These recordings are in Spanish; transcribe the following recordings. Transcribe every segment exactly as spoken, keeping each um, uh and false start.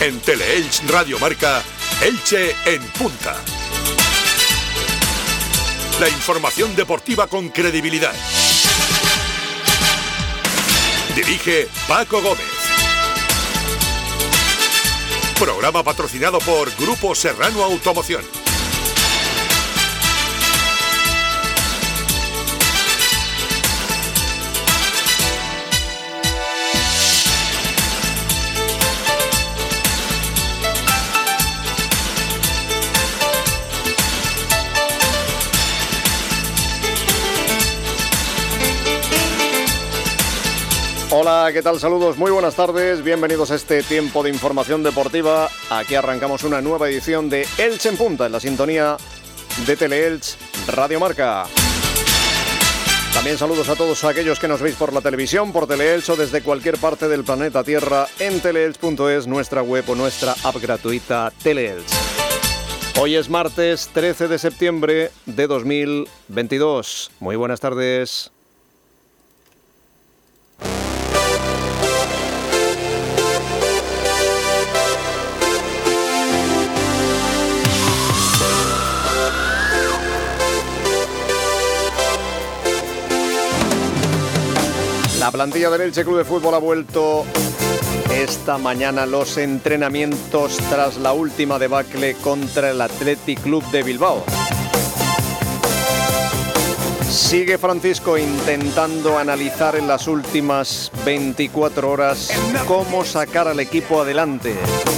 En Teleelch Radio Marca, Elche en punta. La información deportiva con credibilidad. Dirige Paco Gómez. Programa patrocinado por Grupo Serrano Automoción. Hola, ¿qué tal? Saludos, muy buenas tardes, bienvenidos a este tiempo de información deportiva. Aquí arrancamos una nueva edición de Elche en Punta, en la sintonía de Teleelch Radio Marca. También saludos a todos aquellos que nos veis por la televisión, por Teleelch o desde cualquier parte del planeta Tierra en teleelch punto es, nuestra web o nuestra app gratuita Teleelch. Hoy es martes trece de septiembre de dos mil veintidós. Muy buenas tardes. La plantilla del Elche Club de Fútbol ha vuelto esta mañana a los entrenamientos tras la última debacle contra el Athletic Club de Bilbao. Sigue Francisco intentando analizar en las últimas veinticuatro horas cómo sacar al equipo adelante.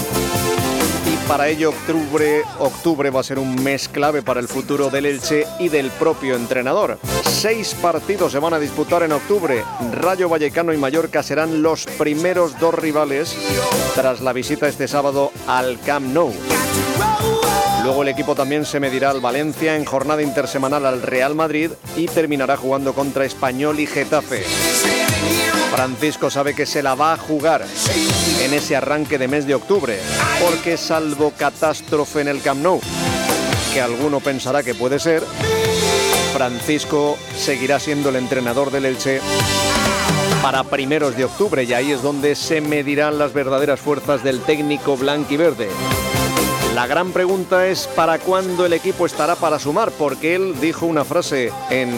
Y para ello octubre, octubre va a ser un mes clave para el futuro del Elche y del propio entrenador. Seis partidos se van a disputar en octubre. Rayo Vallecano y Mallorca serán los primeros dos rivales tras la visita este sábado al Camp Nou. Luego el equipo también se medirá al Valencia en jornada intersemanal al Real Madrid y terminará jugando contra Español y Getafe. Francisco sabe que se la va a jugar en ese arranque de mes de octubre, porque salvo catástrofe en el Camp Nou, que alguno pensará que puede ser, Francisco seguirá siendo el entrenador del Elche para primeros de octubre, y ahí es donde se medirán las verdaderas fuerzas del técnico blanquiverde. La gran pregunta es ¿para cuándo el equipo estará para sumar? Porque él dijo una frase en,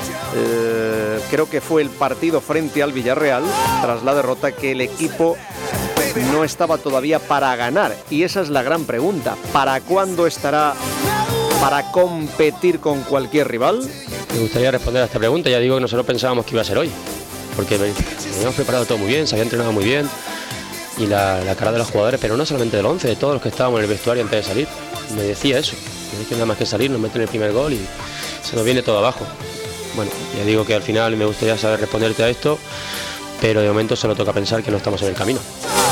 eh, creo que fue el partido frente al Villarreal, tras la derrota, que el equipo no estaba todavía para ganar. Y esa es la gran pregunta, ¿para cuándo estará para competir con cualquier rival? Me gustaría responder a esta pregunta. Ya digo que nosotros pensábamos que iba a ser hoy, porque habíamos preparado todo muy bien, se había entrenado muy bien, y la, la cara de los jugadores, pero no solamente del once, de todos los que estábamos en el vestuario antes de salir, me decía eso. No hay que nada más que salir, nos meten el primer gol y se nos viene todo abajo. Bueno, ya digo que al final me gustaría saber responderte a esto, pero de momento solo toca pensar que no estamos en el camino.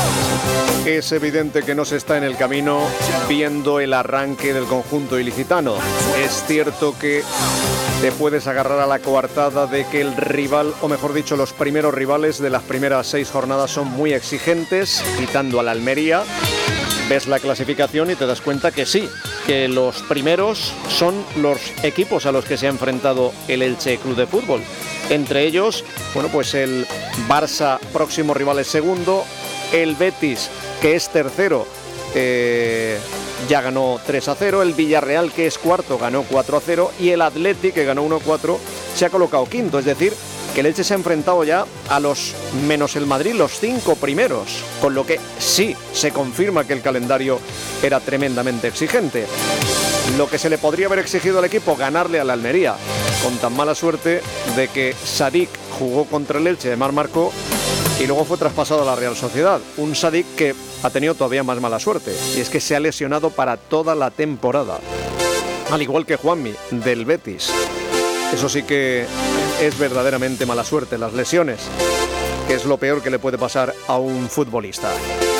Es evidente que no se está en el camino viendo el arranque del conjunto ilicitano. Es cierto que te puedes agarrar a la coartada de que el rival, o mejor dicho, los primeros rivales de las primeras seis jornadas son muy exigentes, quitando al Almería. Ves la clasificación y te das cuenta que sí, que los primeros son los equipos a los que se ha enfrentado el Elche Club de Fútbol. Entre ellos, bueno, pues el Barça, próximo rival, es segundo. El Betis, que es tercero, eh, ya ganó tres a cero. El Villarreal, que es cuarto, ganó cuatro a cero. Y el Athletic, que ganó uno a cuatro, se ha colocado quinto. Es decir, que el Elche se ha enfrentado ya a los, menos el Madrid, los cinco primeros. Con lo que sí, se confirma que el calendario era tremendamente exigente. Lo que se le podría haber exigido al equipo, ganarle a la Almería, con tan mala suerte de que Sadik jugó contra el Elche de Mar Marco y luego fue traspasado a la Real Sociedad. Un Sadik que ha tenido todavía más mala suerte, y es que se ha lesionado para toda la temporada, al igual que Juanmi del Betis. Eso sí que es verdaderamente mala suerte, las lesiones, que es lo peor que le puede pasar a un futbolista.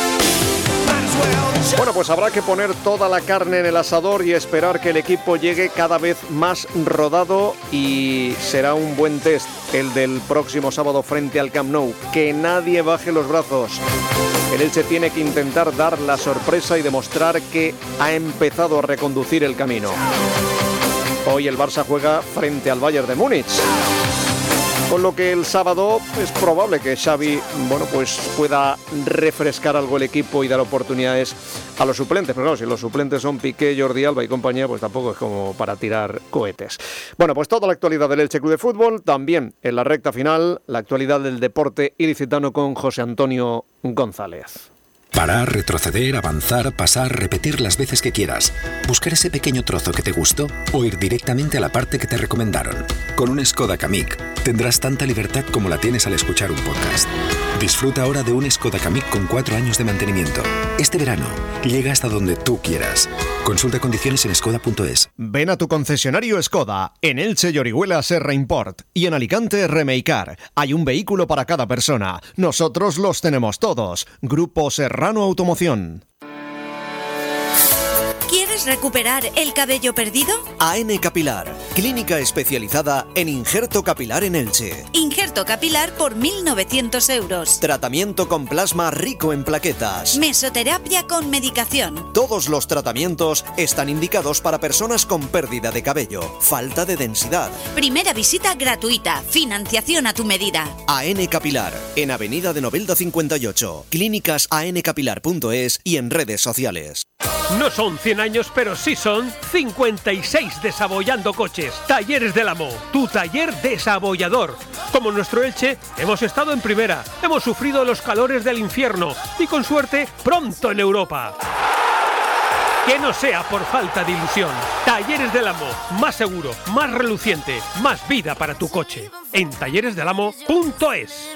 Bueno, pues habrá que poner toda la carne en el asador y esperar que el equipo llegue cada vez más rodado, y será un buen test el del próximo sábado frente al Camp Nou. Que nadie baje los brazos. El Elche tiene que intentar dar la sorpresa y demostrar que ha empezado a reconducir el camino. Hoy el Barça juega frente al Bayern de Múnich. Con lo que el sábado es probable que Xavi, bueno, pues pueda refrescar algo el equipo y dar oportunidades a los suplentes. Pero claro, si los suplentes son Piqué, Jordi Alba y compañía, pues tampoco es como para tirar cohetes. Bueno, pues toda la actualidad del Elche Club de Fútbol, también en la recta final, la actualidad del deporte ilicitano con José Antonio González. Parar, retroceder, avanzar, pasar, repetir las veces que quieras. Buscar ese pequeño trozo que te gustó o ir directamente a la parte que te recomendaron. Con un Skoda Kamiq tendrás tanta libertad como la tienes al escuchar un podcast. Disfruta ahora de un Skoda Kamiq con cuatro años de mantenimiento. Este verano, llega hasta donde tú quieras. Consulta condiciones en skoda punto es. Ven a tu concesionario Skoda, en Elche y Orihuela Serra Import y en Alicante Remeicar. Hay un vehículo para cada persona. Nosotros los tenemos todos. Grupo Serrano Automoción. ¿Quieres recuperar el cabello perdido? A N Capilar, clínica especializada en injerto capilar en Elche. Injerto capilar por mil novecientos euros. Tratamiento con plasma rico en plaquetas. Mesoterapia con medicación. Todos los tratamientos están indicados para personas con pérdida de cabello, falta de densidad. Primera visita gratuita. Financiación a tu medida. A N Capilar, en Avenida de Novelda cincuenta y ocho. Clínicas a n capilar punto es y en redes sociales. No son cien años, pero sí son cincuenta y seis desabollando coches. Talleres del Amo, tu taller desabollador. Como nuestro Elche, hemos estado en primera, hemos sufrido los calores del infierno y con suerte pronto en Europa. Que no sea por falta de ilusión. Talleres del Amo, más seguro, más reluciente, más vida para tu coche. En talleres del amo punto es.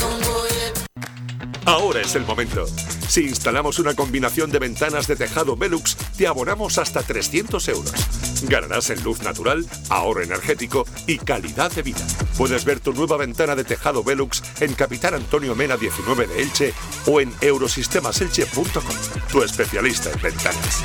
Ahora es el momento. Si instalamos una combinación de ventanas de tejado Velux, te abonamos hasta trescientos euros. Ganarás en luz natural, ahorro energético y calidad de vida. Puedes ver tu nueva ventana de tejado Velux en Capitán Antonio Mena diecinueve de Elche o en eurosistemaselche punto com, tu especialista en ventanas.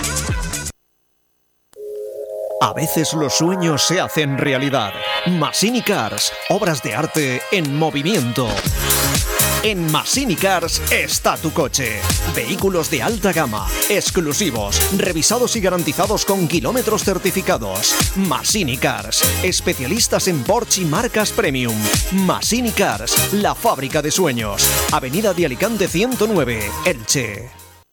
A veces los sueños se hacen realidad. Massini Cars, obras de arte en movimiento. En Massini Cars está tu coche. Vehículos de alta gama, exclusivos, revisados y garantizados con kilómetros certificados. Massini Cars, especialistas en Porsche y marcas premium. Massini Cars, la fábrica de sueños. Avenida de Alicante ciento nueve, Elche.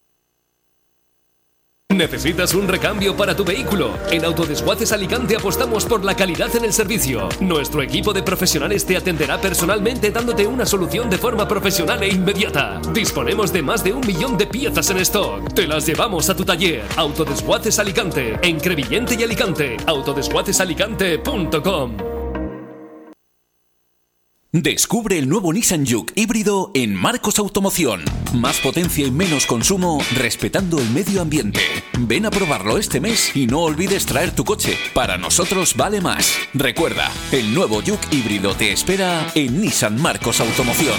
¿Necesitas un recambio para tu vehículo? En Autodesguaces Alicante apostamos por la calidad en el servicio. Nuestro equipo de profesionales te atenderá personalmente dándote una solución de forma profesional e inmediata. Disponemos de más de un millón de piezas en stock. Te las llevamos a tu taller. Autodesguaces Alicante, en Crevillente y Alicante. autodesguaces alicante punto com. Descubre el nuevo Nissan Juke híbrido en Marcos Automoción. Más potencia y menos consumo, respetando el medio ambiente. Ven a probarlo este mes y no olvides traer tu coche. Para nosotros vale más. Recuerda, el nuevo Juke híbrido te espera en Nissan Marcos Automoción.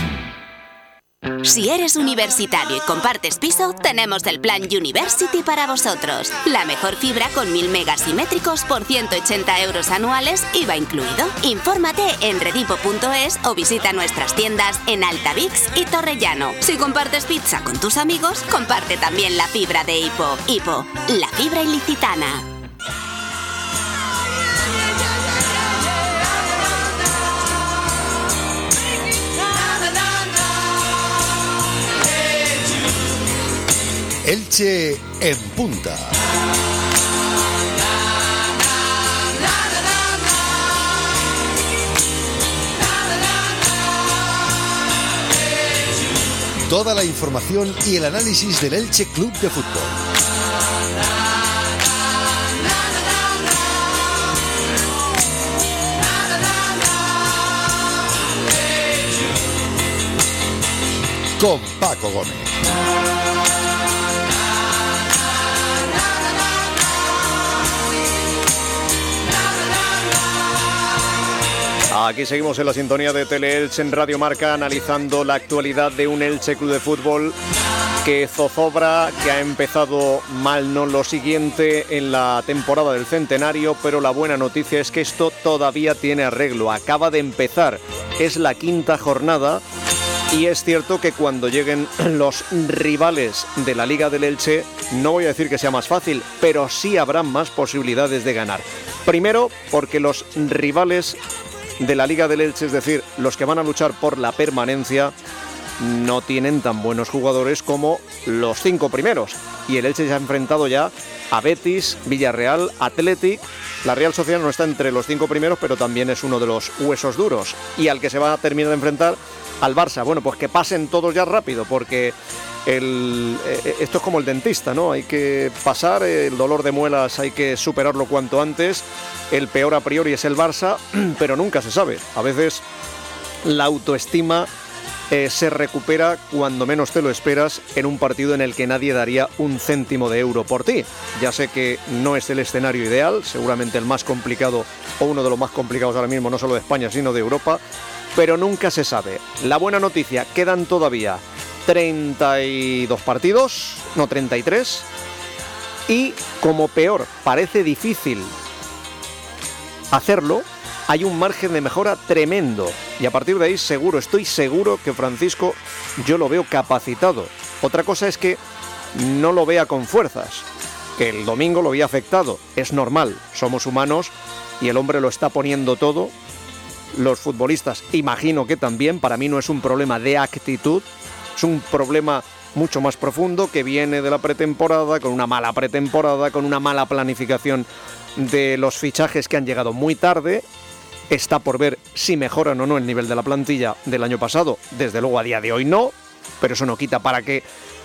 Si eres universitario y compartes piso, tenemos el plan University para vosotros. La mejor fibra con mil megas simétricos por ciento ochenta euros anuales, I V A incluido. Infórmate en redipo punto es o visita nuestras tiendas en Altavix y Torrellano. Si compartes pizza con tus amigos, comparte también la fibra de Hipo. Hipo, la fibra ilicitana. Elche en punta. Toda la información y el análisis del Elche Club de Fútbol. Con Paco Gómez. Aquí seguimos en la sintonía de Teleelche en Radio Marca, analizando la actualidad de un Elche Club de Fútbol que zozobra, que ha empezado mal, no lo siguiente en la temporada del centenario, pero la buena noticia es que esto todavía tiene arreglo. Acaba de empezar, es la quinta jornada y es cierto que cuando lleguen los rivales de la Liga del Elche, no voy a decir que sea más fácil, pero sí habrá más posibilidades de ganar. Primero, porque los rivales de la Liga del Elche, es decir, los que van a luchar por la permanencia, no tienen tan buenos jugadores como los cinco primeros. Y el Elche se ha enfrentado ya a Betis, Villarreal, Athletic. La Real Sociedad no está entre los cinco primeros, pero también es uno de los huesos duros. Y al que se va a terminar de enfrentar, al Barça. Bueno, pues que pasen todos ya rápido, porque el, eh, esto es como el dentista, ¿no? Hay que pasar, el dolor de muelas hay que superarlo cuanto antes. El peor a priori es el Barça, pero nunca se sabe. A veces la autoestima Eh, se recupera cuando menos te lo esperas en un partido en el que nadie daría un céntimo de euro por ti. Ya sé que no es el escenario ideal, seguramente el más complicado o uno de los más complicados ahora mismo, no solo de España sino de Europa, pero nunca se sabe. La buena noticia, quedan todavía treinta y dos partidos, no treinta y tres, y como peor parece difícil hacerlo, hay un margen de mejora tremendo y a partir de ahí seguro, estoy seguro que Francisco yo lo veo capacitado. Otra cosa es que no lo vea con fuerzas, que el domingo lo había afectado, es normal, somos humanos y el hombre lo está poniendo todo. Los futbolistas imagino que también, para mí no es un problema de actitud, es un problema mucho más profundo que viene de la pretemporada, con una mala pretemporada, con una mala planificación de los fichajes que han llegado muy tarde. Está por ver si mejoran o no el nivel de la plantilla del año pasado. Desde luego a día de hoy no, pero eso no quita para que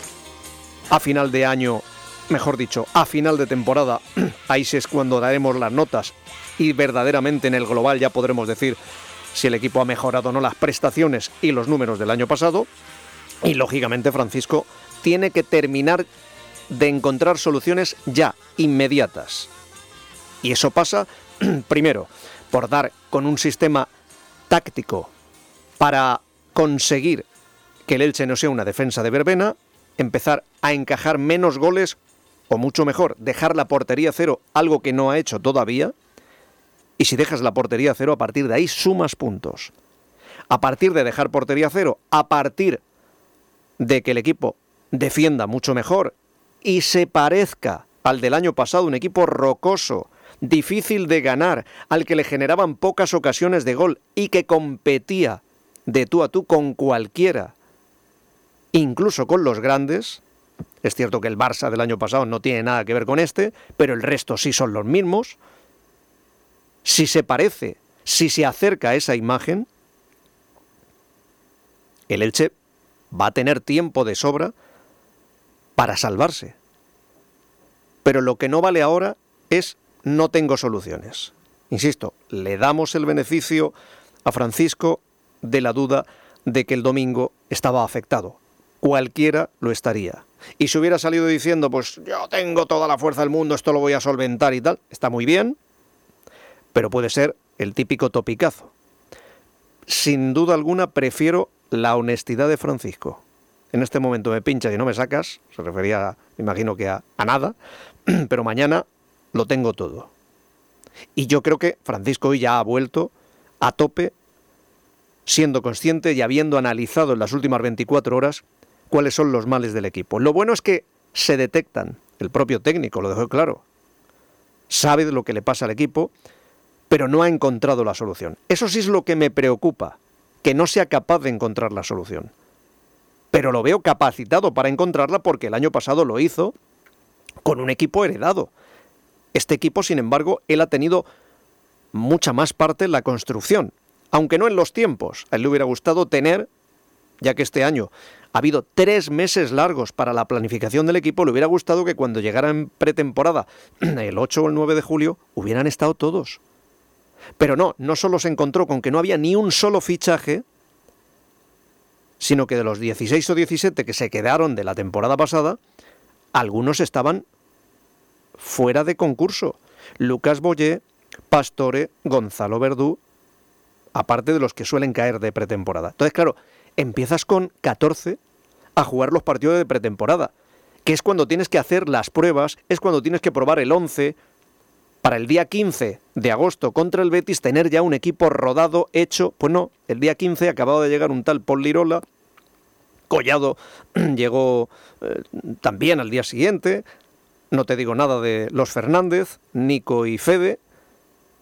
a final de año, mejor dicho, a final de temporada, ahí sí es cuando daremos las notas y verdaderamente en el global ya podremos decir si el equipo ha mejorado o no las prestaciones y los números del año pasado. Y lógicamente Francisco tiene que terminar de encontrar soluciones ya, inmediatas. Y eso pasa, primero, por dar con un sistema táctico para conseguir que el Elche no sea una defensa de verbena, empezar a encajar menos goles, o mucho mejor, dejar la portería cero, algo que no ha hecho todavía, y si dejas la portería cero, a partir de ahí sumas puntos. A partir de dejar portería cero, a partir de que el equipo defienda mucho mejor y se parezca al del año pasado, un equipo rocoso, difícil de ganar, al que le generaban pocas ocasiones de gol y que competía de tú a tú con cualquiera, incluso con los grandes. Es cierto que el Barça del año pasado no tiene nada que ver con este, pero el resto sí son los mismos. Si se parece, si se acerca a esa imagen, el Elche va a tener tiempo de sobra para salvarse. Pero lo que no vale ahora es no tengo soluciones. Insisto, le damos el beneficio a Francisco de la duda de que el domingo estaba afectado. Cualquiera lo estaría. Y si hubiera salido diciendo, pues yo tengo toda la fuerza del mundo, esto lo voy a solventar y tal, está muy bien, pero puede ser el típico topicazo. Sin duda alguna prefiero la honestidad de Francisco. En este momento me pinchas y no me sacas, se refería, me imagino que a, a nada, pero mañana lo tengo todo. Y yo creo que Francisco hoy ya ha vuelto a tope, siendo consciente y habiendo analizado en las últimas veinticuatro horas cuáles son los males del equipo. Lo bueno es que se detectan, el propio técnico lo dejó claro, sabe de lo que le pasa al equipo, pero no ha encontrado la solución. Eso sí es lo que me preocupa, que no sea capaz de encontrar la solución. Pero lo veo capacitado para encontrarla porque el año pasado lo hizo con un equipo heredado. Este equipo, sin embargo, él ha tenido mucha más parte en la construcción, aunque no en los tiempos. A él le hubiera gustado tener, ya que este año ha habido tres meses largos para la planificación del equipo, le hubiera gustado que cuando llegara en pretemporada, el ocho o el nueve de julio, hubieran estado todos. Pero no, no solo se encontró con que no había ni un solo fichaje, sino que de los dieciséis o diecisiete que se quedaron de la temporada pasada, algunos estaban fuera de concurso. Lucas Boyé, Pastore, Gonzalo Verdú, aparte de los que suelen caer de pretemporada. Entonces, claro, empiezas con catorce a jugar los partidos de pretemporada, que es cuando tienes que hacer las pruebas, es cuando tienes que probar el once, para el día quince de agosto contra el Betis tener ya un equipo rodado, hecho. Pues no, el día quince acababa de llegar un tal Paul Lirola, Collado llegó eh, también al día siguiente, no te digo nada de los Fernández, Nico y Fede,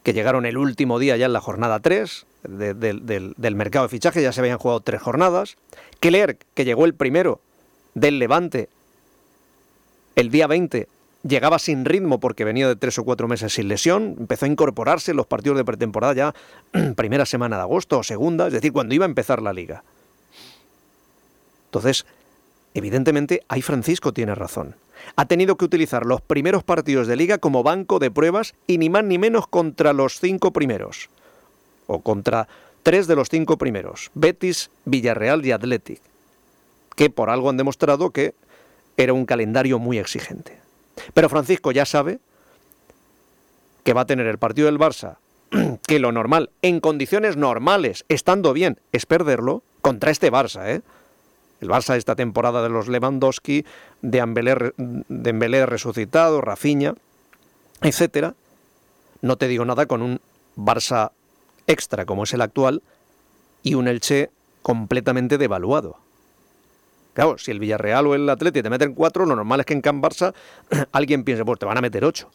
que llegaron el último día ya en la jornada tres de, de, de, del mercado de fichaje, ya se habían jugado tres jornadas. Clerc, que llegó el primero del Levante el día veinte, llegaba sin ritmo porque venía de tres o cuatro meses sin lesión, empezó a incorporarse en los partidos de pretemporada ya primera semana de agosto o segunda, es decir, cuando iba a empezar la liga. Entonces, evidentemente, ahí Francisco tiene razón. Ha tenido que utilizar los primeros partidos de liga como banco de pruebas y ni más ni menos contra los cinco primeros, o contra tres de los cinco primeros, Betis, Villarreal y Athletic, que por algo han demostrado que era un calendario muy exigente. Pero Francisco ya sabe que va a tener el partido del Barça, que lo normal, en condiciones normales, estando bien, es perderlo, contra este Barça, ¿eh? El Barça esta temporada de los Lewandowski, de Dembélé, Dembélé resucitado, Rafinha, etcétera. No te digo nada con un Barça extra como es el actual y un Elche completamente devaluado. Claro, si el Villarreal o el Atleti te meten cuatro, lo normal es que en Can Barça alguien piense, pues te van a meter ocho.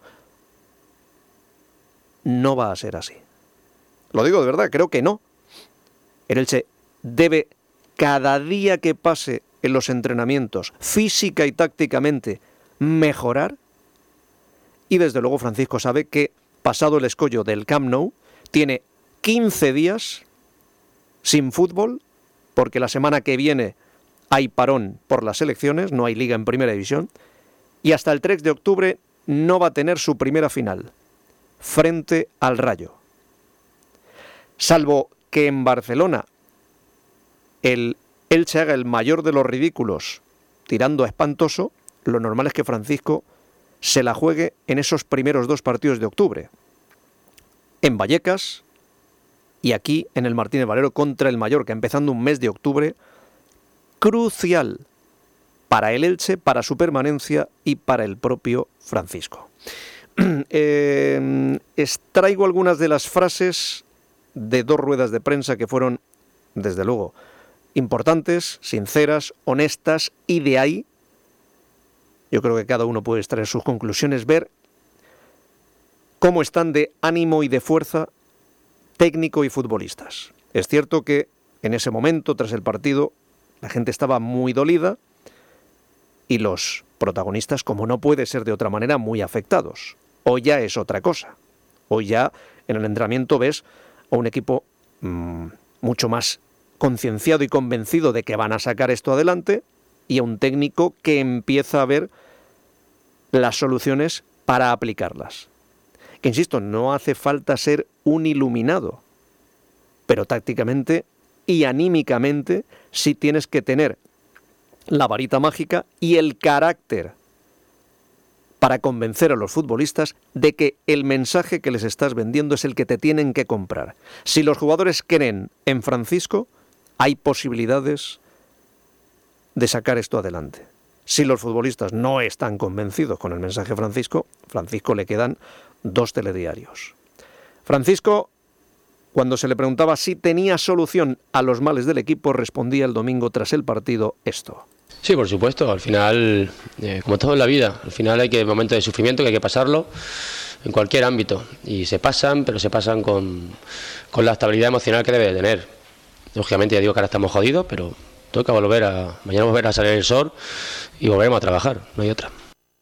No va a ser así. Lo digo de verdad, creo que no. El Elche debe, cada día que pase en los entrenamientos, física y tácticamente, mejorar. Y desde luego Francisco sabe que, pasado el escollo del Camp Nou, tiene quince días sin fútbol, porque la semana que viene hay parón por las elecciones, no hay liga en primera división, y hasta el tres de octubre no va a tener su primera final, frente al Rayo. Salvo que en Barcelona el Elche haga el mayor de los ridículos, tirando a espantoso, lo normal es que Francisco se la juegue en esos primeros dos partidos de octubre, en Vallecas y aquí en el Martínez Valero contra el Mallorca, empezando un mes de octubre crucial para el Elche, para su permanencia y para el propio Francisco. eh, extraigo algunas de las frases de dos ruedas de prensa que fueron, desde luego, importantes, sinceras, honestas, y de ahí yo creo que cada uno puede extraer sus conclusiones, ver cómo están de ánimo y de fuerza técnico y futbolistas. Es cierto que en ese momento, tras el partido, la gente estaba muy dolida y los protagonistas, como no puede ser de otra manera, muy afectados. Hoy ya es otra cosa. Hoy ya en el entrenamiento ves a un equipo mmm, mucho más concienciado y convencido de que van a sacar esto adelante y a un técnico que empieza a ver las soluciones para aplicarlas. Que insisto, no hace falta ser un iluminado, pero tácticamente y anímicamente sí tienes que tener la varita mágica y el carácter para convencer a los futbolistas de que el mensaje que les estás vendiendo es el que te tienen que comprar. Si los jugadores creen en Francisco, hay posibilidades de sacar esto adelante. Si los futbolistas no están convencidos con el mensaje de Francisco, Francisco le quedan dos telediarios. Francisco, cuando se le preguntaba si tenía solución a los males del equipo, respondía el domingo tras el partido esto. Sí, por supuesto, al final, eh, como todo en la vida, al final hay que momentos de sufrimiento que hay que pasarlo en cualquier ámbito, y se pasan, pero se pasan con, con la estabilidad emocional que debe de tener. Lógicamente ya digo que ahora estamos jodidos, pero toca volver a, mañana volver a salir el sol y volveremos a trabajar, no hay otra.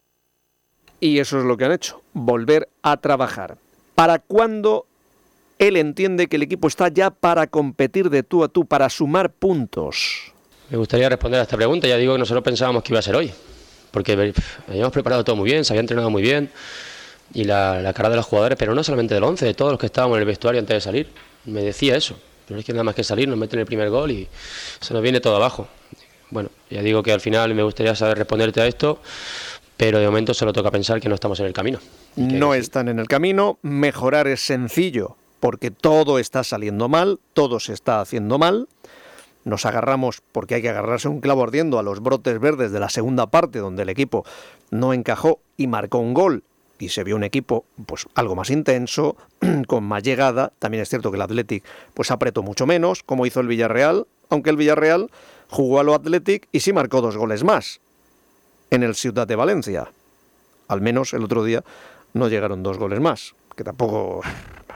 Y eso es lo que han hecho, volver a trabajar. ¿Para cuándo él entiende que el equipo está ya para competir de tú a tú, para sumar puntos? Me gustaría responder a esta pregunta. Ya digo que nosotros pensábamos que iba a ser hoy, porque habíamos preparado todo muy bien, se había entrenado muy bien, y la, la cara de los jugadores, pero no solamente del once, de todos los que estábamos en el vestuario antes de salir, me decía eso. Pero es que nada más que salir nos meten el primer gol y se nos viene todo abajo. Bueno, ya digo que al final me gustaría saber responderte a esto, pero de momento solo toca pensar que no estamos en el camino. No están en el camino, mejorar es sencillo, porque todo está saliendo mal, todo se está haciendo mal. Nos agarramos, porque hay que agarrarse un clavo ardiendo, a los brotes verdes de la segunda parte, donde el equipo no encajó y marcó un gol, y se vio un equipo pues algo más intenso, con más llegada. También es cierto que el Athletic pues apretó mucho menos, como hizo el Villarreal, aunque el Villarreal jugó a lo Athletic y sí marcó dos goles más en el Ciudad de Valencia. Al menos el otro día no llegaron dos goles más, que tampoco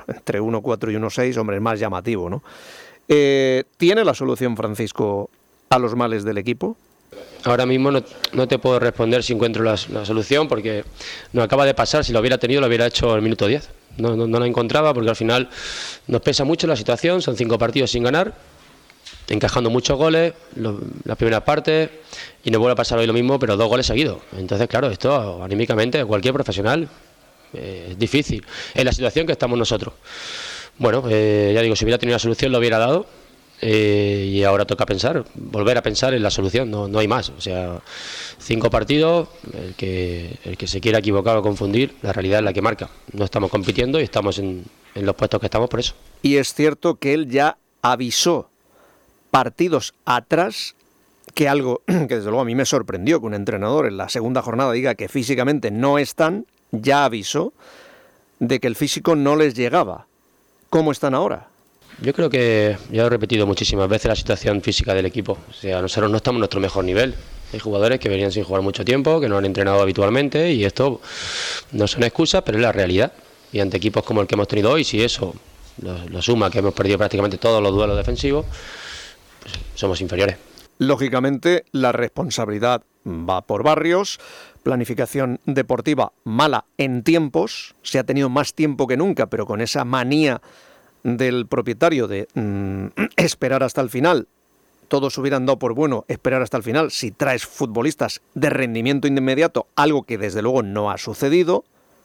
entre uno cuatro y uno seis, hombre, es más llamativo, ¿no? Eh, ¿Tiene la solución Francisco a los males del equipo? Ahora mismo no, no te puedo responder si encuentro la, la solución, porque nos acaba de pasar. Si lo hubiera tenido, lo hubiera hecho al minuto diez. No, no, no la encontraba, porque al final nos pesa mucho la situación. Son cinco partidos sin ganar, encajando muchos goles, lo, la primera parte, y nos vuelve a pasar hoy lo mismo, pero dos goles seguidos. Entonces, claro, esto anímicamente, cualquier profesional, eh, es difícil. En la situación que estamos nosotros. Bueno, eh, ya digo, si hubiera tenido una solución lo hubiera dado. Eh, y ahora toca pensar, volver a pensar en la solución, no, no hay más. O sea, cinco partidos, el que, el que se quiera equivocar o confundir, la realidad es la que marca. No estamos compitiendo y estamos en, en los puestos que estamos por eso. Y es cierto que él ya avisó partidos atrás, que algo que desde luego a mí me sorprendió, que un entrenador en la segunda jornada diga que físicamente no están, ya avisó de que el físico no les llegaba. ¿Cómo están ahora? Yo creo que ya he repetido muchísimas veces la situación física del equipo. O sea, nosotros no estamos en nuestro mejor nivel. Hay jugadores que venían sin jugar mucho tiempo, que no han entrenado habitualmente, y esto no son excusas, pero es la realidad. Y ante equipos como el que hemos tenido hoy, si eso lo, lo suma, que hemos perdido prácticamente todos los duelos defensivos, pues somos inferiores. Lógicamente, la responsabilidad va por Barrios. Planificación deportiva mala en tiempos. Se ha tenido más tiempo que nunca, pero con esa manía del propietario de mmm, esperar hasta el final. Todos hubieran dado por bueno esperar hasta el final si traes futbolistas de rendimiento inmediato, algo que desde luego no ha sucedido,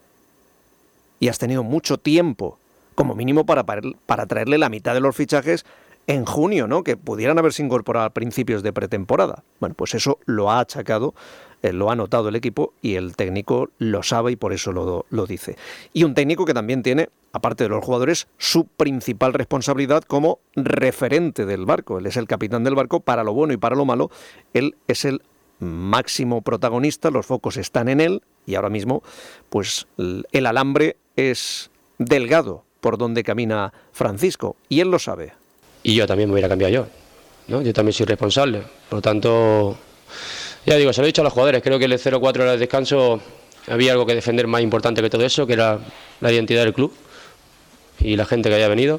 y has tenido mucho tiempo, como mínimo para, para traerle la mitad de los fichajes en junio, ¿no? Que pudieran haberse incorporado a principios de pretemporada. Bueno, pues eso lo ha achacado, eh, lo ha notado el equipo, y el técnico lo sabe y por eso lo, lo dice. Y un técnico que también tiene, aparte de los jugadores, su principal responsabilidad como referente del barco. Él es el capitán del barco, para lo bueno y para lo malo. Él es el máximo protagonista, los focos están en él, y ahora mismo pues el alambre es delgado por donde camina Francisco, y él lo sabe. Y yo también me hubiera cambiado yo, ¿no? Yo también soy responsable. Por lo tanto, ya digo, se lo he dicho a los jugadores, creo que el cero cuatro era el descanso, había algo que defender más importante que todo eso, que era la identidad del club y la gente que haya venido.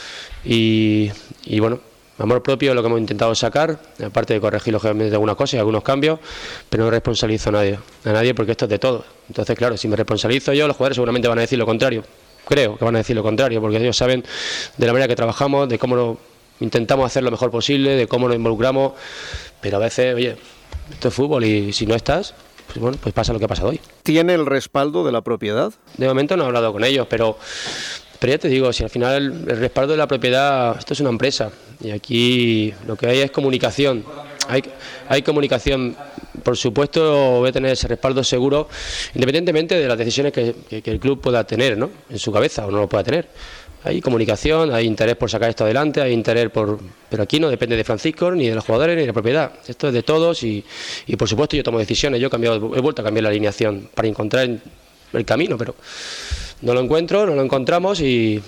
Y, y bueno, amor propio es lo que hemos intentado sacar, aparte de corregir lógicamente algunas cosas y algunos cambios, pero no responsabilizo a nadie, a nadie porque esto es de todos. Entonces, claro, si me responsabilizo yo, los jugadores seguramente van a decir lo contrario. Creo que van a decir lo contrario, porque ellos saben de la manera que trabajamos, de cómo lo intentamos hacer lo mejor posible, de cómo nos involucramos, pero a veces, oye, esto es fútbol y si no estás, pues bueno, pues pasa lo que ha pasado hoy. ¿Tiene el respaldo de la propiedad? De momento no he hablado con ellos, pero, pero ya te digo, si al final el, el respaldo de la propiedad, esto es una empresa y aquí lo que hay es comunicación. Hay, hay comunicación, por supuesto voy a tener ese respaldo seguro, independientemente de las decisiones que, que, que el club pueda tener, ¿no?, en su cabeza o no lo pueda tener. Hay comunicación, hay interés por sacar esto adelante, hay interés por... Pero aquí no depende de Francisco, ni de los jugadores, ni de la propiedad. Esto es de todos y, y por supuesto yo tomo decisiones. Yo he, cambiado, he vuelto a cambiar la alineación para encontrar el camino, pero no lo encuentro, no lo encontramos y,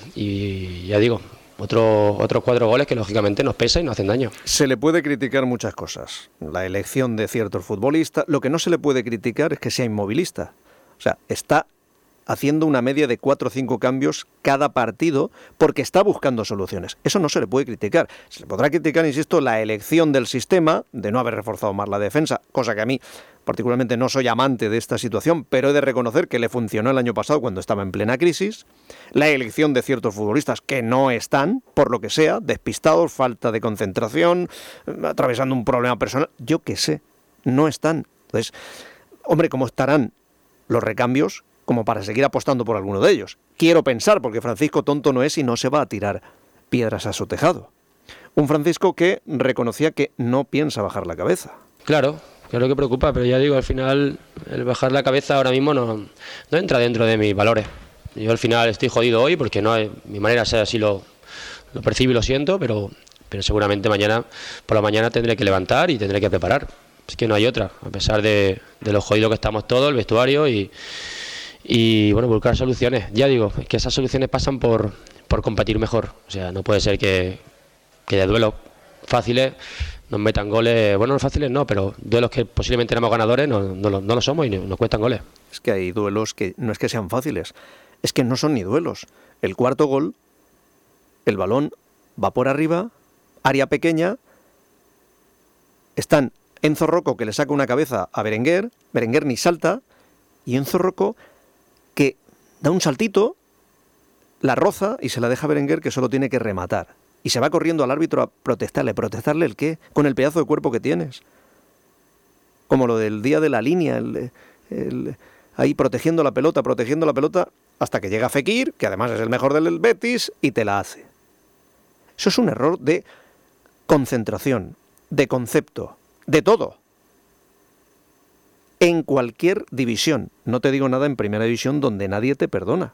y ya digo... Otro, otros cuatro goles que lógicamente nos pesa y nos hacen daño. Se le puede criticar muchas cosas. La elección de ciertos futbolistas. Lo que no se le puede criticar es que sea inmovilista. O sea, está haciendo una media de cuatro o cinco cambios cada partido porque está buscando soluciones. Eso no se le puede criticar. Se le podrá criticar, insisto, la elección del sistema, de no haber reforzado más la defensa, cosa que a mí particularmente no soy amante de esta situación, pero he de reconocer que le funcionó el año pasado cuando estaba en plena crisis. La elección de ciertos futbolistas que no están, por lo que sea, despistados, falta de concentración, atravesando un problema personal, yo qué sé, no están. Entonces, hombre, ¿cómo estarán los recambios como para seguir apostando por alguno de ellos? Quiero pensar, porque Francisco tonto no es y no se va a tirar piedras a su tejado. Un Francisco que reconocía que no piensa bajar la cabeza. Claro, claro que preocupa, pero ya digo, al final el bajar la cabeza ahora mismo no, no entra dentro de mis valores. Yo al final estoy jodido hoy porque no es, mi manera es así, lo, lo percibo y lo siento, pero, pero seguramente mañana por la mañana tendré que levantar y tendré que preparar. Es que no hay otra, a pesar de, de lo jodido que estamos todos, el vestuario y, y bueno, buscar soluciones. Ya digo, es que esas soluciones pasan por, por competir mejor. O sea, no puede ser que, que de duelos fáciles nos metan goles, bueno, no fáciles no, pero duelos que posiblemente éramos ganadores no, no, no, no lo somos y nos cuestan goles. Es que hay duelos que no es que sean fáciles, es que no son ni duelos. el cuarto gol, el balón va por arriba, área pequeña, están Enzo Rocco, que le saca una cabeza a Berenguer, Berenguer ni salta, y Enzo Rocco, que da un saltito, la roza y se la deja a Berenguer, que solo tiene que rematar. Y se va corriendo al árbitro a protestarle. ¿Protestarle el qué? Con el pedazo de cuerpo que tienes. Como lo del día de la línea, el, el, ahí protegiendo la pelota, protegiendo la pelota, hasta que llega Fekir, que además es el mejor del Betis, y te la hace. Eso es un error de concentración, de concepto, de todo. En cualquier división. No te digo nada en primera división donde nadie te perdona.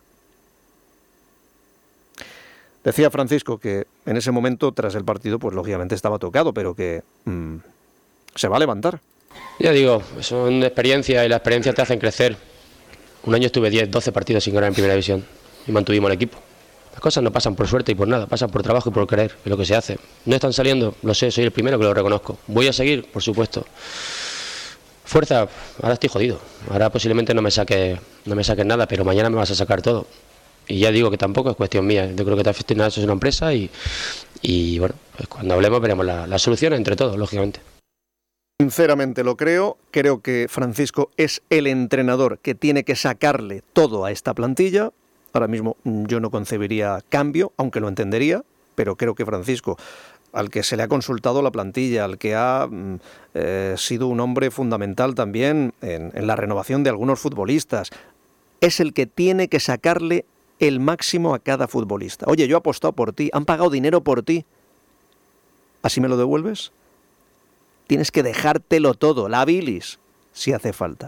Decía Francisco que en ese momento, tras el partido, pues lógicamente estaba tocado, pero que mmm, se va a levantar. Ya digo, son experiencias y las experiencias te hacen crecer. Un año estuve diez, doce partidos sin ganar en primera división y mantuvimos el equipo. Las cosas no pasan por suerte y por nada, pasan por trabajo y por querer, es lo que se hace. No están saliendo, lo sé, soy el primero que lo reconozco. Voy a seguir, por supuesto. Fuerza, ahora estoy jodido. Ahora posiblemente no me saque, no me saques nada, pero mañana me vas a sacar todo. Y ya digo que tampoco es cuestión mía. Yo creo que Tafestina es una empresa y, y bueno, pues cuando hablemos veremos la, la solución entre todos, lógicamente. Sinceramente lo creo. Creo que Francisco es el entrenador que tiene que sacarle todo a esta plantilla. Ahora mismo yo no concebiría cambio, aunque lo entendería, pero creo que Francisco, al que se le ha consultado la plantilla, al que ha eh, sido un hombre fundamental también en, en la renovación de algunos futbolistas, es el que tiene que sacarle el máximo a cada futbolista. Oye, yo he apostado por ti, han pagado dinero por ti. ¿Así me lo devuelves? Tienes que dejártelo todo, la bilis, si hace falta.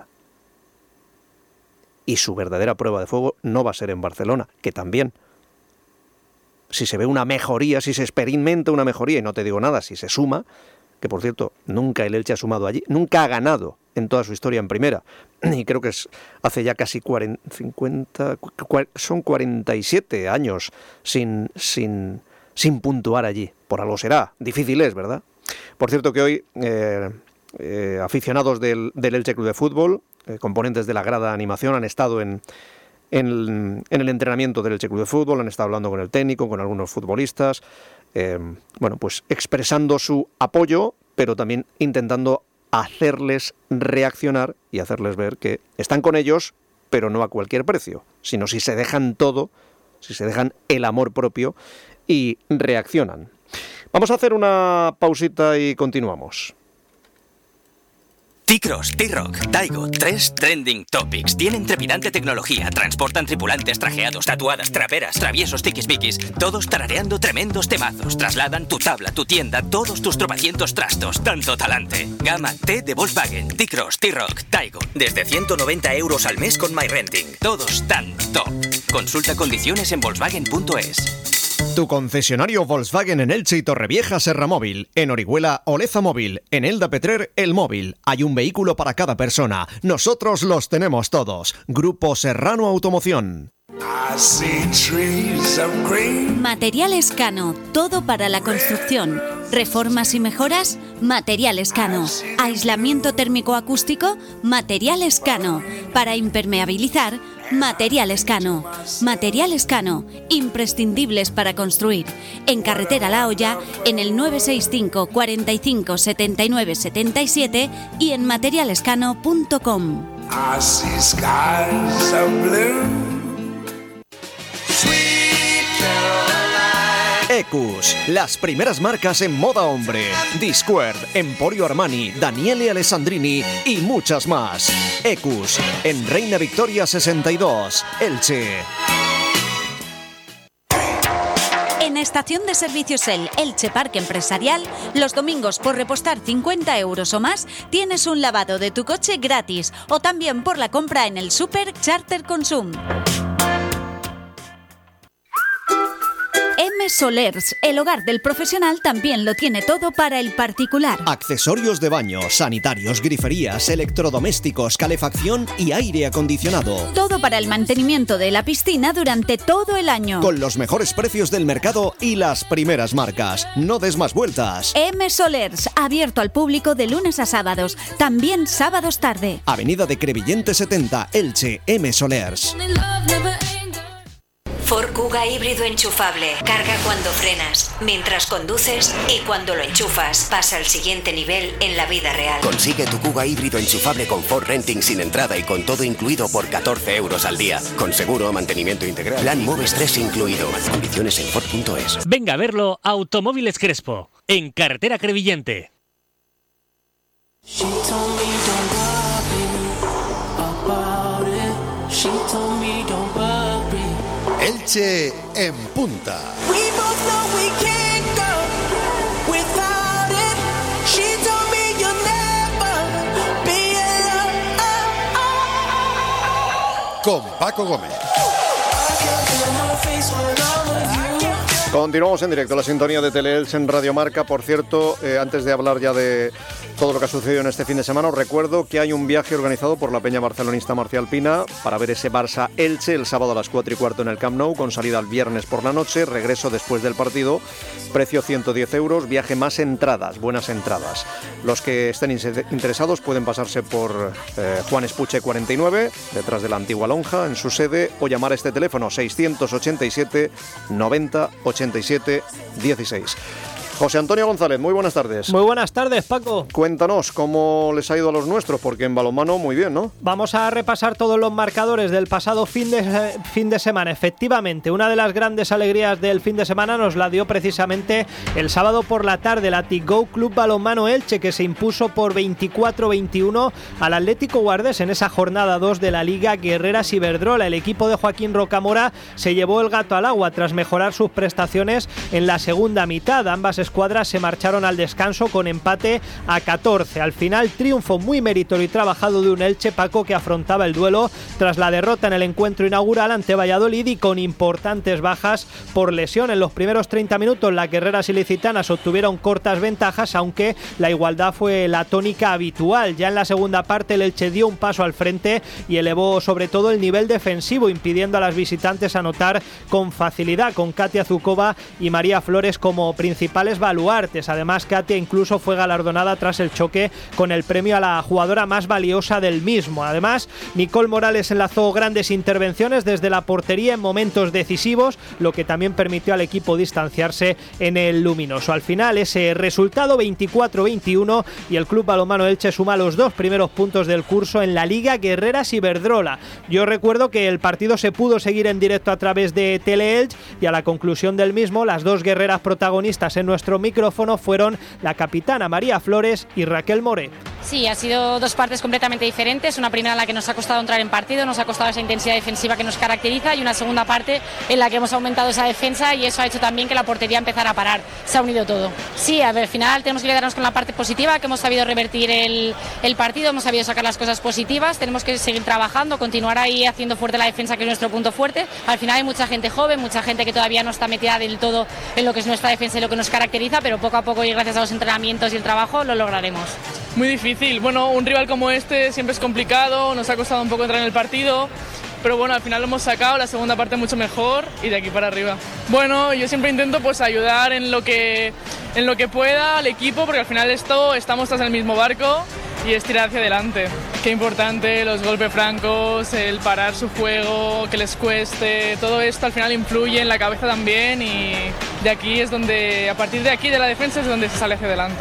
Y su verdadera prueba de fuego no va a ser en Barcelona, que también. Si se ve una mejoría, si se experimenta una mejoría, y no te digo nada, si se suma, que por cierto, nunca el Elche ha sumado allí, nunca ha ganado en toda su historia en primera, y creo que es hace ya casi cuarenta, cincuenta, son cuarenta y siete años sin, sin, sin puntuar allí. Por algo será, difícil es, ¿verdad? Por cierto que hoy eh, eh, aficionados del, del Elche Club de Fútbol, eh, componentes de la grada de animación, han estado en, en, en el entrenamiento del Elche Club de Fútbol, han estado hablando con el técnico, con algunos futbolistas, eh, bueno, pues expresando su apoyo, pero también intentando hacerles reaccionar y hacerles ver que están con ellos, pero no a cualquier precio, sino si se dejan todo, si se dejan el amor propio y reaccionan. Vamos a hacer una pausita y continuamos. T-Cross, T-Rock, Taigo, tres trending topics. Tienen trepidante tecnología, transportan tripulantes trajeados, tatuadas, traperas, traviesos, tiquismiquis, todos tarareando tremendos temazos. Trasladan tu tabla, tu tienda, todos tus tropecientos trastos. Tanto talante. Gama T de Volkswagen, T-Cross, T-Rock, Taigo. Desde ciento noventa euros al mes con MyRenting. Todos tan top. Consulta condiciones en Volkswagen punto es. Tu concesionario Volkswagen en Elche y Torrevieja Serra Móvil, en Orihuela Oleza Móvil, en Elda Petrer El Móvil. Hay un vehículo para cada persona. Nosotros los tenemos todos. Grupo Serrano Automoción. Materiales Cano, todo para la construcción. Reformas y mejoras, Materiales Cano. Aislamiento térmico acústico, Materiales Cano. Para impermeabilizar, Materiales Cano. Materiales Cano, imprescindibles para construir. En Carretera La Hoya, en el nueve seis cinco, cuarenta y cinco, setenta y nueve, setenta y siete y en materialescano punto com. Ecus, las primeras marcas en moda hombre. Discord, Emporio Armani, Daniele Alessandrini y muchas más. Ecus, en Reina Victoria sesenta y dos, Elche. En Estación de Servicios El Elche Parque Empresarial, los domingos por repostar cincuenta euros o más, tienes un lavado de tu coche gratis o también por la compra en el Super Charter Consum. M. Solers, el hogar del profesional, también lo tiene todo para el particular. Accesorios de baño, sanitarios, griferías, electrodomésticos, calefacción y aire acondicionado. Todo para el mantenimiento de la piscina durante todo el año. Con los mejores precios del mercado y las primeras marcas. No des más vueltas. M. Solers, abierto al público de lunes a sábados, también sábados tarde. Avenida de Crevillente setenta, Elche, M. Solers. Ford Kuga Kuga híbrido enchufable. Carga cuando frenas, mientras conduces y cuando lo enchufas. Pasa al siguiente nivel en la vida real. Consigue tu Kuga híbrido enchufable con Ford Renting sin entrada y con todo incluido por catorce euros al día. Con seguro, mantenimiento integral. Plan Moves tres incluido. Más condiciones en Ford punto es. Venga a verlo a Automóviles Crespo, en carretera Crevillente. Elche en punta. Con Paco Gómez. Continuamos en directo, la sintonía de Teleelch en Radio Marca. Por cierto, eh, antes de hablar ya de todo lo que ha sucedido en este fin de semana, os recuerdo que hay un viaje organizado por la peña barcelonista Marcial Pina para ver ese Barça Elche el sábado a las cuatro y cuarto en el Camp Nou, con salida el viernes por la noche, regreso después del partido, precio ciento diez euros, viaje más entradas, buenas entradas. Los que estén interesados pueden pasarse por eh, Juan Espuche cuarenta y nueve, detrás de la antigua lonja, en su sede, o llamar a este teléfono seiscientos ochenta y siete noventa ochenta y siete dieciséis. José Antonio González, muy buenas tardes. Muy buenas tardes, Paco. Cuéntanos cómo les ha ido a los nuestros, porque en balonmano muy bien, ¿no? Vamos a repasar todos los marcadores del pasado fin de, fin de semana. Efectivamente, una de las grandes alegrías del fin de semana nos la dio precisamente el sábado por la tarde, el Athletic Club Balonmano Elche, que se impuso por veinticuatro veintiuno al Atlético Guardés en esa jornada dos de la Liga Guerreras Iberdrola. El equipo de Joaquín Rocamora se llevó el gato al agua tras mejorar sus prestaciones en la segunda mitad. Ambas escuadras se marcharon al descanso con empate a catorce. Al final, triunfo muy meritorio y trabajado de un Elche, Paco, que afrontaba el duelo tras la derrota en el encuentro inaugural ante Valladolid y con importantes bajas por lesión. En los primeros treinta minutos, las guerreras ilicitanas obtuvieron cortas ventajas, aunque la igualdad fue la tónica habitual. Ya en la segunda parte, el Elche dio un paso al frente y elevó sobre todo el nivel defensivo, impidiendo a las visitantes anotar con facilidad, con Katia Zukova y María Flores como principales baluartes. Además, Katia incluso fue galardonada tras el choque con el premio a la jugadora más valiosa del mismo. Además, Nicole Morales enlazó grandes intervenciones desde la portería en momentos decisivos, lo que también permitió al equipo distanciarse en el luminoso. Al final, ese resultado veinticuatro veintiuno y el Club Balonmano Elche suma los dos primeros puntos del curso en la Liga Guerreras Iberdrola. Yo recuerdo que el partido se pudo seguir en directo a través de Teleelch y a la conclusión del mismo, las dos guerreras protagonistas en nuestro micrófono fueron la capitana María Flores y Raquel More. Sí, ha sido dos partes completamente diferentes. Una primera en la que nos ha costado entrar en partido, nos ha costado esa intensidad defensiva que nos caracteriza, y una segunda parte en la que hemos aumentado esa defensa y eso ha hecho también que la portería empezara a parar. Se ha unido todo. Sí, a ver, al final tenemos que quedarnos con la parte positiva, que hemos sabido revertir el, el partido, hemos sabido sacar las cosas positivas, tenemos que seguir trabajando, continuar ahí haciendo fuerte la defensa, que es nuestro punto fuerte. Al final hay mucha gente joven, mucha gente que todavía no está metida del todo en lo que es nuestra defensa y lo que nos caracteriza, pero poco a poco y gracias a los entrenamientos y el trabajo lo lograremos. Muy difícil, bueno, un rival como este siempre es complicado, nos ha costado un poco entrar en el partido, pero bueno, al final lo hemos sacado, la segunda parte mucho mejor y de aquí para arriba. Bueno, yo siempre intento pues ayudar en lo que, en lo que pueda al equipo, porque al final esto estamos todos en el mismo barco y es tirar hacia adelante. Qué importante los golpes francos, el parar su juego, que les cueste, todo esto al final influye en la cabeza también, y de aquí es donde, a partir de aquí de la defensa es donde se sale hacia adelante.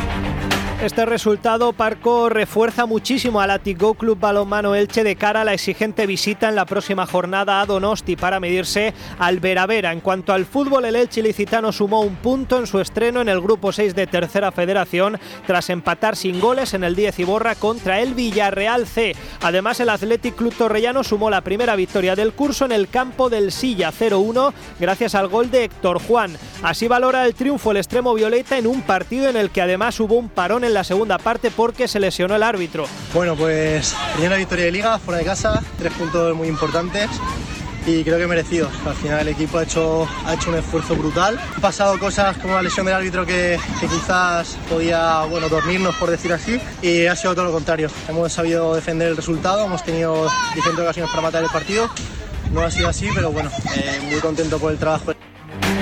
Este resultado, Parco, refuerza muchísimo al Athletic Club Balonmano Elche de cara a la exigente visita en la próxima jornada a Donosti para medirse al Veravera. En cuanto al fútbol, el Elche ilicitano sumó un punto en su estreno en el grupo seis de Tercera Federación tras empatar sin goles en el Díez Iborra contra el Villarreal C. Además, el Athletic Club Torrellano sumó la primera victoria del curso en el campo del Silla cero uno gracias al gol de Héctor Juan. Así valora el triunfo el extremo violeta en un partido en el que además hubo un parón en la segunda parte porque se lesionó el árbitro. Bueno, pues primera victoria de liga fuera de casa, tres puntos muy importantes y creo que merecidos. Al final el equipo ha hecho, ha hecho un esfuerzo brutal. Han pasado cosas como la lesión del árbitro que, que quizás podía, bueno, dormirnos, por decir así, y ha sido todo lo contrario. Hemos sabido defender el resultado, hemos tenido diferentes ocasiones para matar el partido. No ha sido así, pero bueno, eh, muy contento por el trabajo.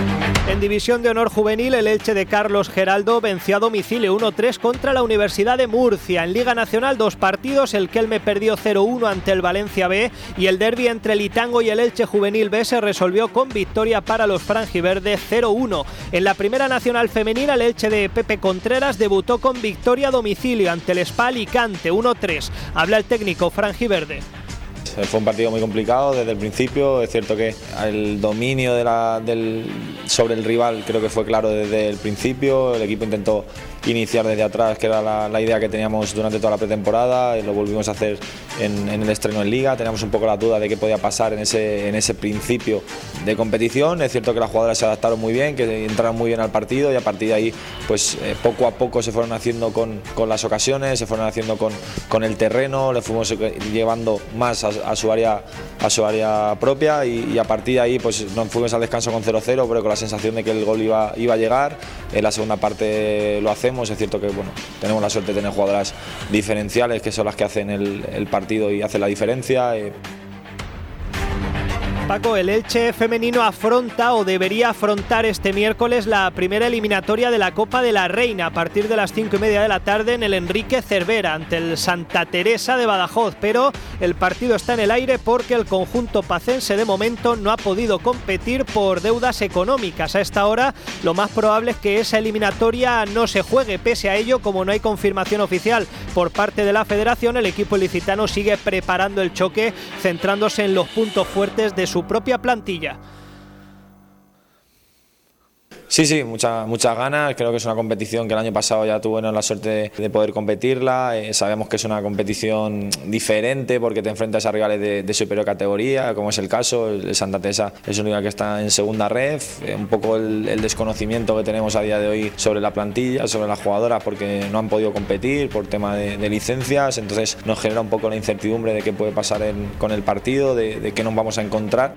En División de Honor Juvenil, el Elche de Carlos Geraldo venció a domicilio uno tres contra la Universidad de Murcia. En Liga Nacional, dos partidos, el Kelme perdió cero uno ante el Valencia B y el derbi entre el Itango y el Elche Juvenil B se resolvió con victoria para los franjiverdes cero uno. En la Primera Nacional Femenina, el Elche de Pepe Contreras debutó con victoria a domicilio ante el Spa Alicante uno tres. Habla el técnico franjiverde. Fue un partido muy complicado desde el principio. Es cierto que el dominio de la, del, sobre el rival creo que fue claro desde el principio. El equipo intentó iniciar desde atrás, que era la, la idea que teníamos durante toda la pretemporada. Lo volvimos a hacer en, en el estreno en Liga. Teníamos un poco la duda de qué podía pasar en ese, en ese principio de competición. Es cierto que las jugadoras se adaptaron muy bien, que entraron muy bien al partido y a partir de ahí pues eh, poco a poco se fueron haciendo con, con las ocasiones, se fueron haciendo con, con el terreno, le fuimos llevando más a, a su área a su área propia y, y a partir de ahí pues nos fuimos al descanso con cero cero, pero con la sensación de que el gol iba, iba a llegar. En la segunda parte lo hacemos. Es cierto que bueno, tenemos la suerte de tener jugadoras diferenciales que son las que hacen el, el partido y hacen la diferencia. Eh. Paco, el Elche femenino afronta o debería afrontar este miércoles la primera eliminatoria de la Copa de la Reina a partir de las cinco y media de la tarde en el Enrique Cervera ante el Santa Teresa de Badajoz, pero el partido está en el aire porque el conjunto pacense de momento no ha podido competir por deudas económicas. A esta hora lo más probable es que esa eliminatoria no se juegue. Pese a ello, como no hay confirmación oficial por parte de la federación, el equipo ilicitano sigue preparando el choque centrándose en los puntos fuertes de su su propia plantilla. Sí, sí, muchas muchas ganas. Creo que es una competición que el año pasado ya tuvimos la suerte de, de poder competirla. Eh, sabemos que es una competición diferente porque te enfrentas a rivales de, de superior categoría, como es el caso. El Santa Teresa es una liga que está en segunda ref. Eh, un poco el, el desconocimiento que tenemos a día de hoy sobre la plantilla, sobre las jugadoras, porque no han podido competir por tema de, de licencias. Entonces nos genera un poco la incertidumbre de qué puede pasar en, con el partido, de, de qué nos vamos a encontrar.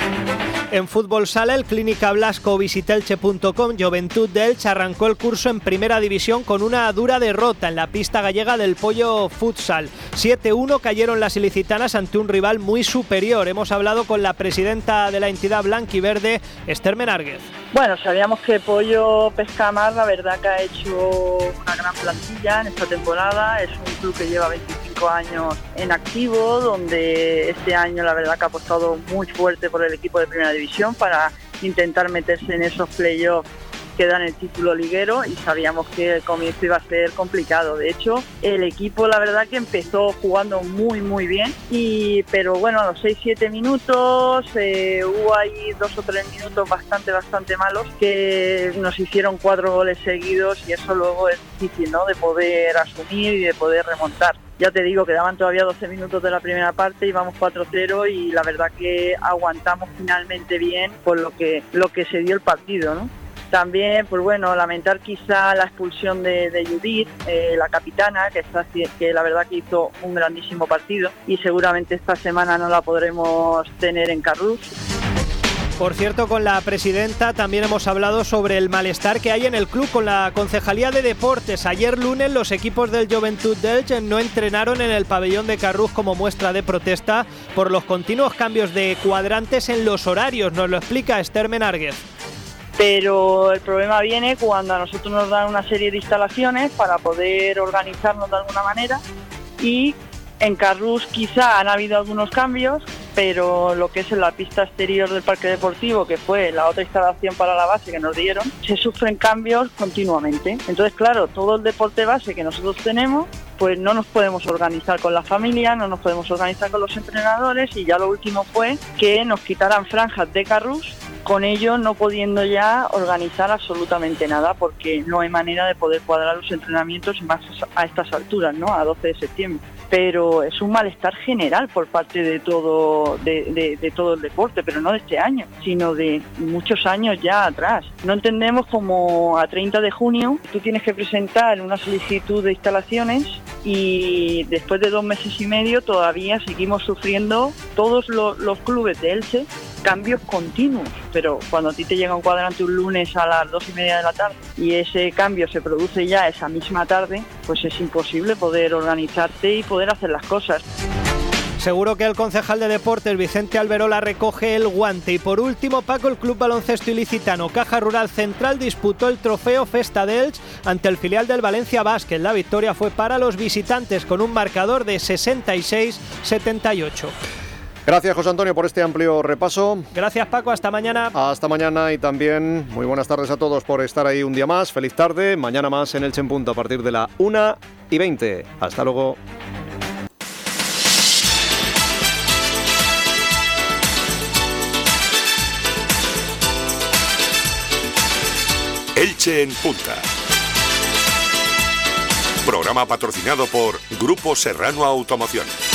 En fútbol sala, el Clínica Blasco Visitelche punto com Juventud de Elche arrancó el curso en primera división con una dura derrota en la pista gallega del Pollo Futsal. siete uno cayeron las ilicitanas ante un rival muy superior. Hemos hablado con la presidenta de la entidad blanquiverde, Esther Menárguez. Bueno, sabíamos que Pollo Pescamar, la verdad que ha hecho una gran plantilla en esta temporada. Es un club que lleva veinticinco años en activo, donde este año la verdad que ha apostado muy fuerte por el equipo de primera división para intentar meterse en esos playoffs que dan el título liguero, y sabíamos que el comienzo iba a ser complicado. De hecho, el equipo la verdad que empezó jugando muy muy bien, y pero bueno, a los seis siete minutos eh, hubo ahí dos o tres minutos bastante bastante malos que nos hicieron cuatro goles seguidos, y eso luego es difícil, ¿no?, de poder asumir y de poder remontar. Ya te digo, quedaban todavía doce minutos de la primera parte, íbamos cuatro cero y la verdad que aguantamos finalmente bien por lo que lo que se dio el partido, ¿no? También, pues bueno, lamentar quizá la expulsión de, de Judith, eh, la capitana, que, está, que la verdad que hizo un grandísimo partido, y seguramente esta semana no la podremos tener en Carrús. Por cierto, con la presidenta también hemos hablado sobre el malestar que hay en el club con la Concejalía de Deportes. Ayer lunes los equipos del Juventud de Elche no entrenaron en el pabellón de Carrús como muestra de protesta por los continuos cambios de cuadrantes en los horarios. Nos lo explica Esther Menárguez. Pero el problema viene cuando a nosotros nos dan una serie de instalaciones para poder organizarnos de alguna manera, y en Carrús quizá han habido algunos cambios, pero lo que es en la pista exterior del parque deportivo, que fue la otra instalación para la base que nos dieron, se sufren cambios continuamente. Entonces, claro, todo el deporte base que nosotros tenemos, pues no nos podemos organizar con la familia, no nos podemos organizar con los entrenadores, y ya lo último fue que nos quitaran franjas de Carrús, con ello no pudiendo ya organizar absolutamente nada, porque no hay manera de poder cuadrar los entrenamientos, y más a estas alturas, ¿no?, a doce de septiembre. Pero es un malestar general por parte de todo de, de, de todo el deporte, pero no de este año, sino de muchos años ya atrás. No entendemos cómo a treinta de junio tú tienes que presentar una solicitud de instalaciones, y después de dos meses y medio todavía seguimos sufriendo todos los, los clubes de Elche cambios continuos. Pero cuando a ti te llega un cuadrante un lunes a las dos y media de la tarde y ese cambio se produce ya esa misma tarde, pues es imposible poder organizarte y poder hacer las cosas. Seguro que el concejal de Deportes, Vicente Alberola, recoge el guante. Y por último, Paco, el Club Baloncesto Ilicitano Caja Rural Central disputó el trofeo Festa d'Elx ante el filial del Valencia Basket. La victoria fue para los visitantes con un marcador de sesenta y seis a setenta y ocho. Gracias, José Antonio, por este amplio repaso. Gracias, Paco. Hasta mañana. Hasta mañana y también muy buenas tardes a todos por estar ahí un día más. Feliz tarde. Mañana más en Elche en Punto a partir de la una y veinte. Hasta luego. Elche en Punta. Programa patrocinado por Grupo Serrano Automoción.